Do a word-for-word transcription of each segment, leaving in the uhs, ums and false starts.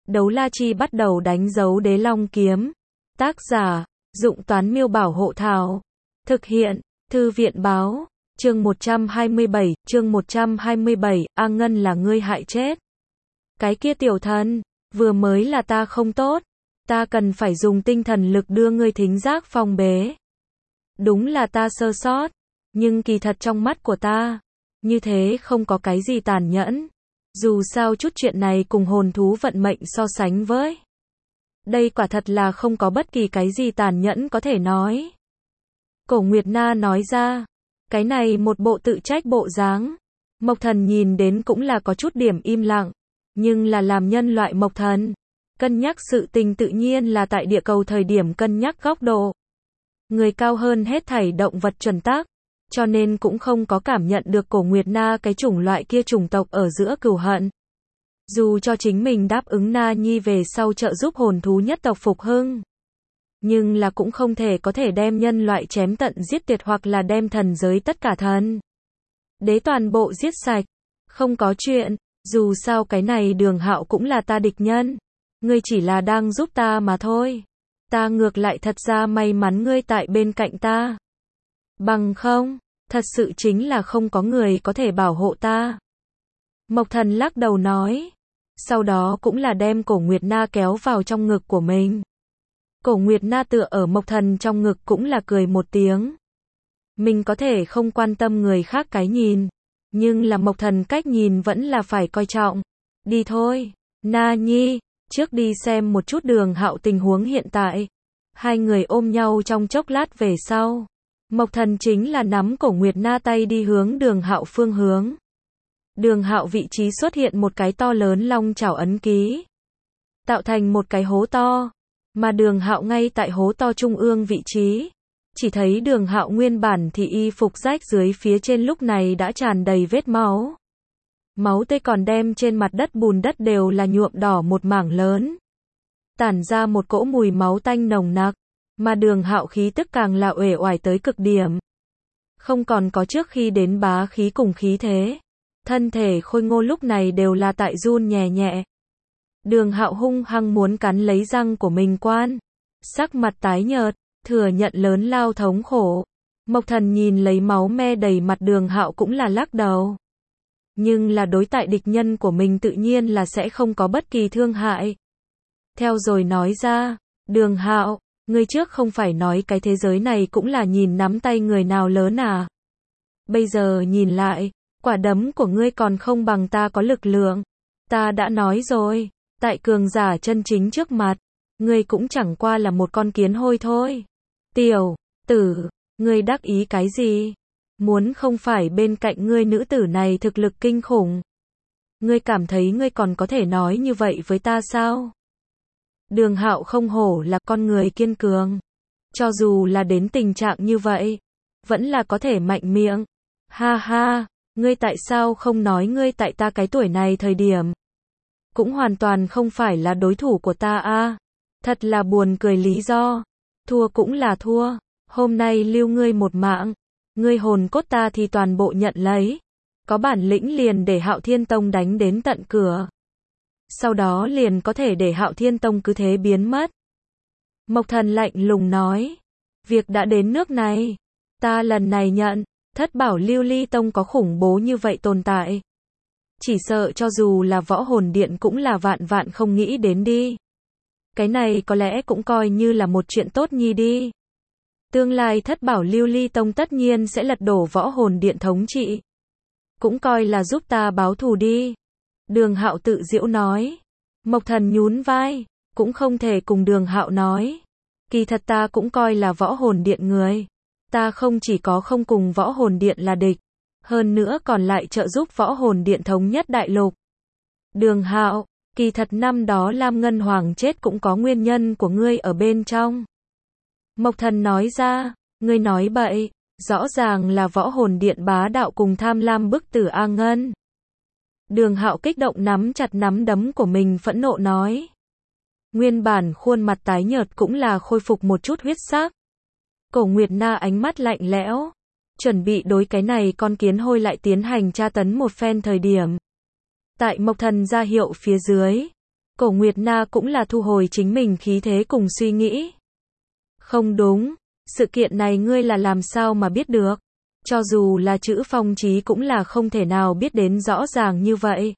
Đấu la chi bắt đầu đánh dấu đế long kiếm. Tác giả, Dụng Toán Miêu Bảo Hộ Thảo. Thực hiện, Thư viện Báo. Chương một trăm hai mươi bảy, chương một trăm hai mươi bảy, A Ngân là ngươi hại chết. Cái kia tiểu thần, vừa mới là ta không tốt. Ta cần phải dùng tinh thần lực đưa ngươi thính giác phong bế. Đúng là ta sơ sót. Nhưng kỳ thật trong mắt của ta, như thế không có cái gì tàn nhẫn. Dù sao chút chuyện này cùng hồn thú vận mệnh so sánh với. Đây quả thật là không có bất kỳ cái gì tàn nhẫn có thể nói. Cổ Nguyệt Na nói ra. Cái này một bộ tự trách bộ dáng. Mộc Thần nhìn đến cũng là có chút điểm im lặng. Nhưng là làm nhân loại Mộc Thần. Cân nhắc sự tình tự nhiên là tại địa cầu thời điểm cân nhắc góc độ. Người cao hơn hết thảy động vật chuẩn tắc. Cho nên cũng không có cảm nhận được Cổ Nguyệt Na cái chủng loại kia chủng tộc ở giữa cừu hận. Dù cho chính mình đáp ứng Na Nhi về sau trợ giúp hồn thú nhất tộc phục hưng. Nhưng là cũng không thể có thể đem nhân loại chém tận giết tuyệt hoặc là đem thần giới tất cả thần đế toàn bộ giết sạch. Không có chuyện, dù sao cái này Đường Hạo cũng là ta địch nhân. Ngươi chỉ là đang giúp ta mà thôi. Ta ngược lại thật ra may mắn ngươi tại bên cạnh ta. Bằng không, thật sự chính là không có người có thể bảo hộ ta. Mộc Thần lắc đầu nói. Sau đó cũng là đem Cổ Nguyệt Na kéo vào trong ngực của mình. Cổ Nguyệt Na tựa ở Mộc Thần trong ngực cũng là cười một tiếng. Mình có thể không quan tâm người khác cái nhìn. Nhưng là Mộc Thần cách nhìn vẫn là phải coi trọng. Đi thôi, Na Nhi, trước đi xem một chút Đường Hạo tình huống hiện tại. Hai người ôm nhau trong chốc lát về sau. Mộc Thần chính là nắm Cổ Nguyệt Na tay đi hướng Đường Hạo phương hướng. Đường Hạo vị trí xuất hiện một cái to lớn long chảo ấn ký. Tạo thành một cái hố to. Mà Đường Hạo ngay tại hố to trung ương vị trí. Chỉ thấy Đường Hạo nguyên bản thì y phục rách dưới phía trên lúc này đã tràn đầy vết máu. Máu tươi còn đem trên mặt đất bùn đất đều là nhuộm đỏ một mảng lớn. Tản ra một cỗ mùi máu tanh nồng nặc. Mà Đường Hạo khí tức càng là uể oải tới cực điểm. Không còn có trước khi đến bá khí cùng khí thế. Thân thể khôi ngô lúc này đều là tại run nhẹ nhẹ. Đường Hạo hung hăng muốn cắn lấy răng của mình quan. Sắc mặt tái nhợt, thừa nhận lớn lao thống khổ. Mộc Thần nhìn lấy máu me đầy mặt Đường Hạo cũng là lắc đầu. Nhưng là đối tại địch nhân của mình tự nhiên là sẽ không có bất kỳ thương hại. Theo rồi nói ra, Đường Hạo, ngươi trước không phải nói cái thế giới này cũng là nhìn nắm tay người nào lớn à? Bây giờ nhìn lại, quả đấm của ngươi còn không bằng ta có lực lượng. Ta đã nói rồi, tại cường giả chân chính trước mặt, ngươi cũng chẳng qua là một con kiến hôi thôi. Tiểu tử, ngươi đắc ý cái gì? Muốn không phải bên cạnh ngươi nữ tử này thực lực kinh khủng. Ngươi cảm thấy ngươi còn có thể nói như vậy với ta sao? Đường Hạo không hổ là con người kiên cường. Cho dù là đến tình trạng như vậy, vẫn là có thể mạnh miệng. Ha ha, ngươi tại sao không nói ngươi tại ta cái tuổi này thời điểm? Cũng hoàn toàn không phải là đối thủ của ta a. Thật là buồn cười lý do. Thua cũng là thua. Hôm nay lưu ngươi một mạng. Ngươi hồn cốt ta thì toàn bộ nhận lấy. Có bản lĩnh liền để Hạo Thiên Tông đánh đến tận cửa. Sau đó liền có thể để Hạo Thiên Tông cứ thế biến mất. Mộc Thần lạnh lùng nói. Việc đã đến nước này. Ta lần này nhận. Thất bảo Lưu Ly Tông có khủng bố như vậy tồn tại. Chỉ sợ cho dù là võ hồn điện cũng là vạn vạn không nghĩ đến đi. Cái này có lẽ cũng coi như là một chuyện tốt nhi đi. Tương lai thất bảo Lưu Ly Tông tất nhiên sẽ lật đổ võ hồn điện thống trị. Cũng coi là giúp ta báo thù đi. Đường Hạo tự giễu nói. Mộc Thần nhún vai. Cũng không thể cùng Đường Hạo nói. Kỳ thật ta cũng coi là võ hồn điện người. Ta không chỉ có không cùng võ hồn điện là địch. Hơn nữa còn lại trợ giúp võ hồn điện thống nhất đại lục. Đường Hạo, kỳ thật năm đó Lam Ngân Hoàng chết cũng có nguyên nhân của ngươi ở bên trong. Mộc Thần nói ra, ngươi nói bậy, rõ ràng là võ hồn điện bá đạo cùng tham lam bức tử A Ngân. Đường Hạo kích động nắm chặt nắm đấm của mình phẫn nộ nói. Nguyên bản khuôn mặt tái nhợt cũng là khôi phục một chút huyết sắc. Cổ Nguyệt Na ánh mắt lạnh lẽo. Chuẩn bị đối cái này con kiến hôi lại tiến hành tra tấn một phen thời điểm. Tại Mộc Thần ra hiệu phía dưới. Cổ Nguyệt Na cũng là thu hồi chính mình khí thế cùng suy nghĩ. Không đúng, sự kiện này ngươi là làm sao mà biết được? Cho dù là chữ Phong Chí cũng là không thể nào biết đến rõ ràng như vậy.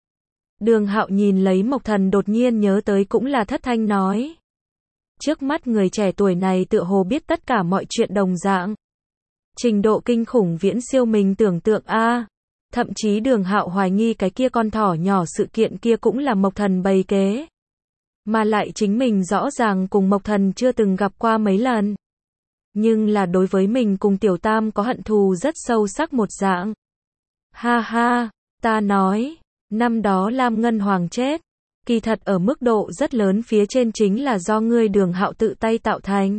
Đường Hạo nhìn lấy Mộc Thần đột nhiên nhớ tới cũng là thất thanh nói. Trước mắt người trẻ tuổi này tựa hồ biết tất cả mọi chuyện đồng dạng. Trình độ kinh khủng viễn siêu mình tưởng tượng a. Thậm chí Đường Hạo hoài nghi cái kia con thỏ nhỏ sự kiện kia cũng là Mộc Thần bày kế. Mà lại chính mình rõ ràng cùng Mộc Thần chưa từng gặp qua mấy lần. Nhưng là đối với mình cùng Tiểu Tam có hận thù rất sâu sắc một dạng. Ha ha, ta nói, năm đó Lam Ngân Hoàng chết, kỳ thật ở mức độ rất lớn phía trên chính là do ngươi Đường Hạo tự tay tạo thành.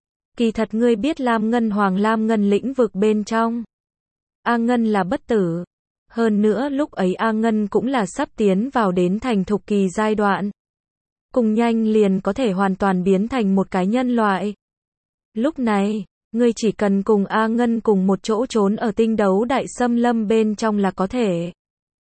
Kỳ thật ngươi biết Lam Ngân Hoàng Lam Ngân lĩnh vực bên trong. A Ngân là bất tử. Hơn nữa lúc ấy A Ngân cũng là sắp tiến vào đến thành thục kỳ giai đoạn. Cùng nhanh liền có thể hoàn toàn biến thành một cái nhân loại. Lúc này, ngươi chỉ cần cùng A Ngân cùng một chỗ trốn ở tinh đấu đại xâm lâm bên trong là có thể.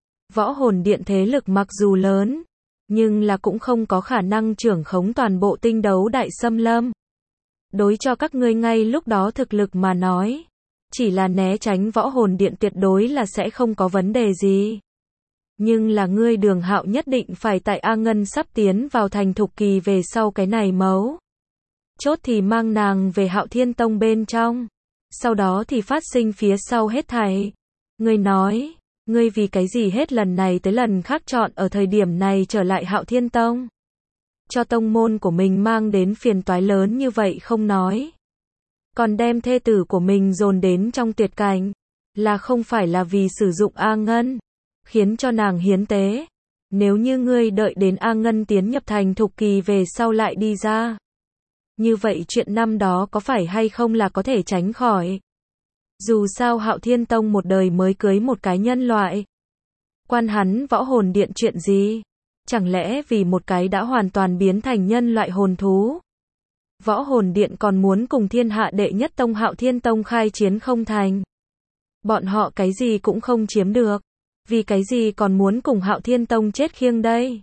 Võ hồn điện thế lực mặc dù lớn, nhưng là cũng không có khả năng trưởng khống toàn bộ tinh đấu đại xâm lâm. Đối cho các ngươi ngay lúc đó thực lực mà nói, chỉ là né tránh võ hồn điện tuyệt đối là sẽ không có vấn đề gì. Nhưng là ngươi Đường Hạo nhất định phải tại A Ngân sắp tiến vào thành thục kỳ về sau cái này mấu. Chốt thì mang nàng về Hạo Thiên Tông bên trong. Sau đó thì phát sinh phía sau hết thảy. Ngươi nói, ngươi vì cái gì hết lần này tới lần khác chọn ở thời điểm này trở lại Hạo Thiên Tông. Cho tông môn của mình mang đến phiền toái lớn như vậy không nói. Còn đem thê tử của mình dồn đến trong tuyệt cảnh. Là không phải là vì sử dụng A Ngân. Khiến cho nàng hiến tế. Nếu như ngươi đợi đến A Ngân tiến nhập thành thục kỳ về sau lại đi ra. Như vậy chuyện năm đó có phải hay không là có thể tránh khỏi. Dù sao Hạo Thiên Tông một đời mới cưới một cái nhân loại. Quan hắn võ hồn điện chuyện gì? Chẳng lẽ vì một cái đã hoàn toàn biến thành nhân loại hồn thú? Võ hồn điện còn muốn cùng thiên hạ đệ nhất tông Hạo Thiên Tông khai chiến không thành. Bọn họ cái gì cũng không chiếm được. Vì cái gì còn muốn cùng Hạo Thiên Tông chết khiêng đây?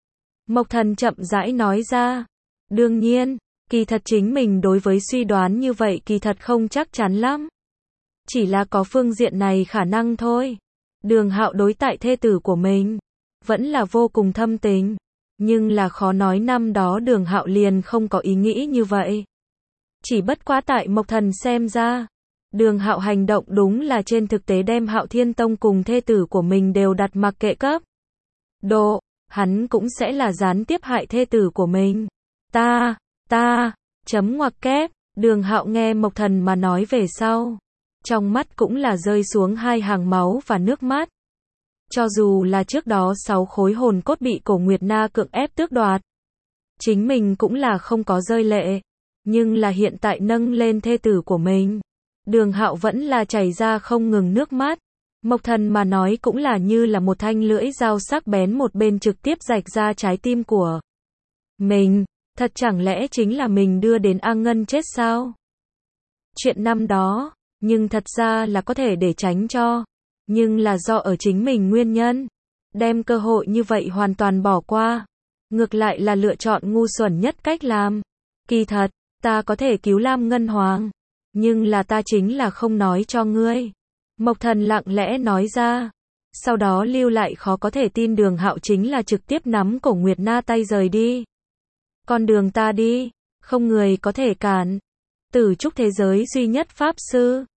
Mộc Thần chậm rãi nói ra. Đương nhiên, kỳ thật chính mình đối với suy đoán như vậy kỳ thật không chắc chắn lắm. Chỉ là có phương diện này khả năng thôi. Đường Hạo đối tại thê tử của mình vẫn là vô cùng thâm tình. Nhưng là khó nói năm đó Đường Hạo liền không có ý nghĩ như vậy. Chỉ bất quá tại Mộc Thần xem ra, Đường Hạo hành động đúng là trên thực tế đem Hạo Thiên Tông cùng thê tử của mình đều đặt mặc kệ cấp. Độ, hắn cũng sẽ là gián tiếp hại thê tử của mình. Ta, ta, chấm ngoặc kép, Đường Hạo nghe Mộc Thần mà nói về sau. Trong mắt cũng là rơi xuống hai hàng máu và nước mắt. Cho dù là trước đó sáu khối hồn cốt bị Cổ Nguyệt Na cưỡng ép tước đoạt. Chính mình cũng là không có rơi lệ. Nhưng là hiện tại nâng lên thê tử của mình. Đường Hạo vẫn là chảy ra không ngừng nước mắt. Mộc Thần mà nói cũng là như là một thanh lưỡi dao sắc bén một bên trực tiếp rạch ra trái tim của mình. Thật chẳng lẽ chính là mình đưa đến A Ngân chết sao? Chuyện năm đó, nhưng thật ra là có thể để tránh cho. Nhưng là do ở chính mình nguyên nhân. Đem cơ hội như vậy hoàn toàn bỏ qua. Ngược lại là lựa chọn ngu xuẩn nhất cách làm. Kỳ thật, ta có thể cứu Lam Ngân Hoàng. Nhưng là ta chính là không nói cho ngươi. Mộc Thần lặng lẽ nói ra. Sau đó lưu lại khó có thể tin Đường Hạo chính là trực tiếp nắm Cổ Nguyệt Na tay rời đi. Con đường ta đi, không người có thể cản. Tử trúc thế giới duy nhất pháp sư.